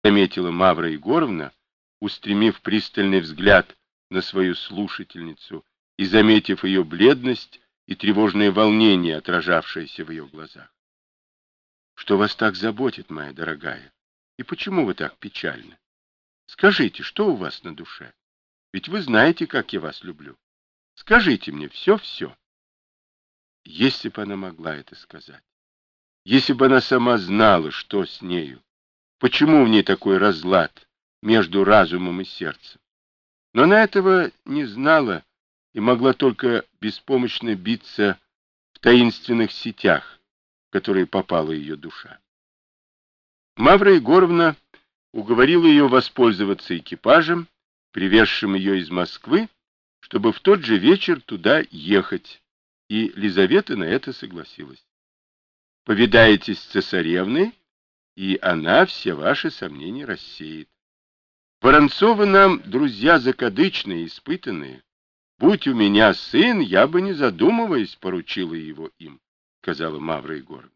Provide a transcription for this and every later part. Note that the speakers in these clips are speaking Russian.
заметила Мавра Егоровна, устремив пристальный взгляд на свою слушательницу и заметив ее бледность и тревожное волнение, отражавшееся в ее глазах. Что вас так заботит, моя дорогая? И почему вы так печальны? Скажите, что у вас на душе? Ведь вы знаете, как я вас люблю. Скажите мне все-все. Если бы она могла это сказать, если бы она сама знала, что с нею, почему в ней такой разлад между разумом и сердцем. Но она этого не знала и могла только беспомощно биться в таинственных сетях, в которые попала ее душа. Мавра Егоровна уговорила ее воспользоваться экипажем, привезшим ее из Москвы, чтобы в тот же вечер туда ехать, и Лизавета на это согласилась. Повидаетесь с цесаревной, и она все ваши сомнения рассеет. Воронцовы нам друзья закадычные, испытанные. Будь у меня сын, я бы, не задумываясь, поручила его им, сказала Мавра Егоровна.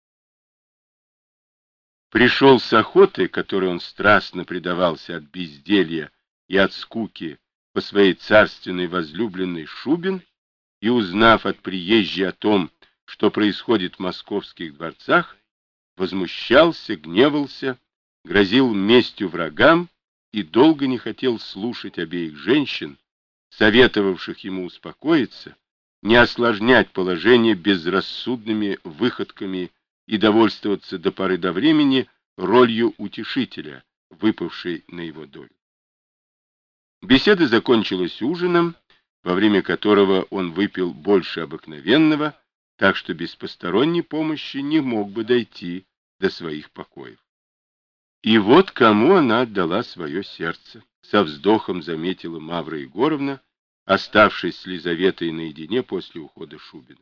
Пришел с охоты, которой он страстно предавался от безделья и от скуки по своей царственной возлюбленной Шубин, и, узнав от приезжей о том, что происходит в московских дворцах, возмущался, гневался, грозил местью врагам и долго не хотел слушать обеих женщин, советовавших ему успокоиться, не осложнять положение безрассудными выходками и довольствоваться до поры до времени ролью утешителя, выпавшей на его долю. Беседа закончилась ужином, во время которого он выпил больше обыкновенного, так что без посторонней помощи не мог бы дойти до своих покоев. И вот кому она отдала свое сердце, со вздохом заметила Мавра Егоровна, оставшись с Лизаветой наедине после ухода Шубина.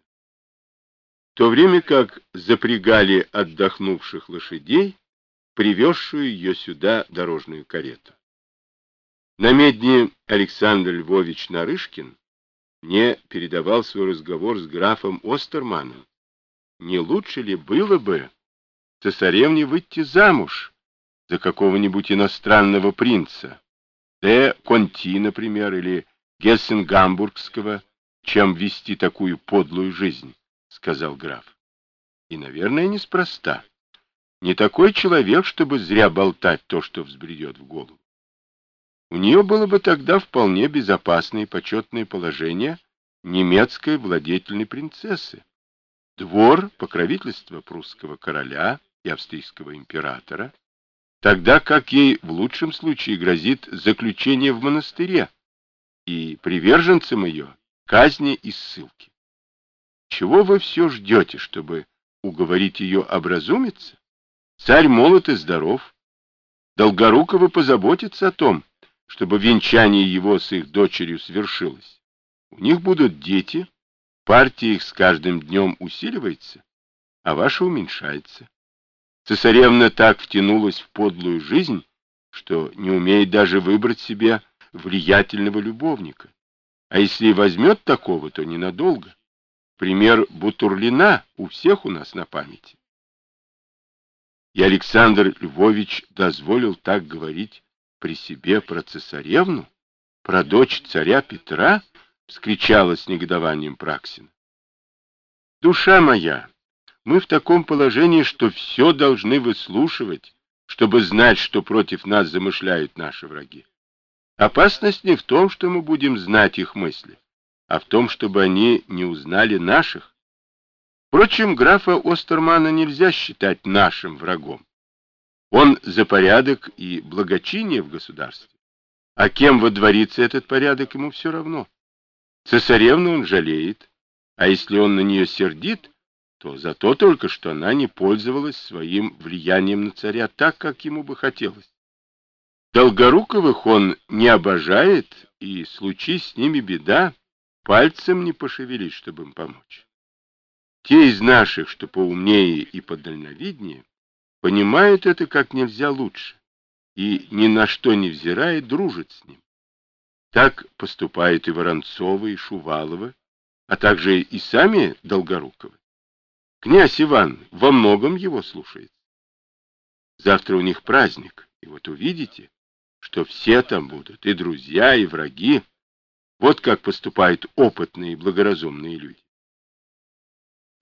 В то время как запрягали отдохнувших лошадей, привезшую ее сюда дорожную карету. На медне Александр Львович Нарышкин мне передавал свой разговор с графом Остерманом. Не лучше ли было бы цесаревне выйти замуж за какого-нибудь иностранного принца, де Конти, например, или Гессен-Гамбургского, чем вести такую подлую жизнь, сказал граф. И, наверное, неспроста. Не такой человек, чтобы зря болтать то, что взбредет в голову. У нее было бы тогда вполне безопасное и почетное положение немецкой владетельной принцессы. Двор, покровительство прусского короля и австрийского императора, тогда как ей в лучшем случае грозит заключение в монастыре и приверженцам ее казни и ссылки. Чего вы все ждете, чтобы уговорить ее образумиться? Царь молод и здоров. Долгоруково позаботится о том, чтобы венчание его с их дочерью свершилось. У них будут дети, партия их с каждым днем усиливается, а ваша уменьшается. Цесаревна так втянулась в подлую жизнь, что не умеет даже выбрать себе влиятельного любовника. А если и возьмет такого, то ненадолго. Пример Бутурлина у всех у нас на памяти. И Александр Львович дозволил так говорить при себе про цесаревну, про дочь царя Петра, вскричала с негодованием Праксина. Душа моя, мы в таком положении, что все должны выслушивать, чтобы знать, что против нас замышляют наши враги. Опасность не в том, что мы будем знать их мысли, а в том, чтобы они не узнали наших. Впрочем, графа Остермана нельзя считать нашим врагом. Он за порядок и благочиние в государстве. А кем водворится этот порядок, ему все равно. Цесаревну он жалеет, а если он на нее сердит, то за то только, что она не пользовалась своим влиянием на царя так, как ему бы хотелось. Долгоруковых он не обожает, и, случись с ними беда, пальцем не пошевелить, чтобы им помочь. Те из наших, что поумнее и подальновиднее, понимают это как нельзя лучше, и ни на что не взирая, дружат с ним. Так поступают и Воронцовы, и Шуваловы, а также и сами Долгоруковы. Князь Иван во многом его слушает. Завтра у них праздник, И вот увидите, что все там будут, и друзья, и враги. Вот как поступают опытные и благоразумные люди.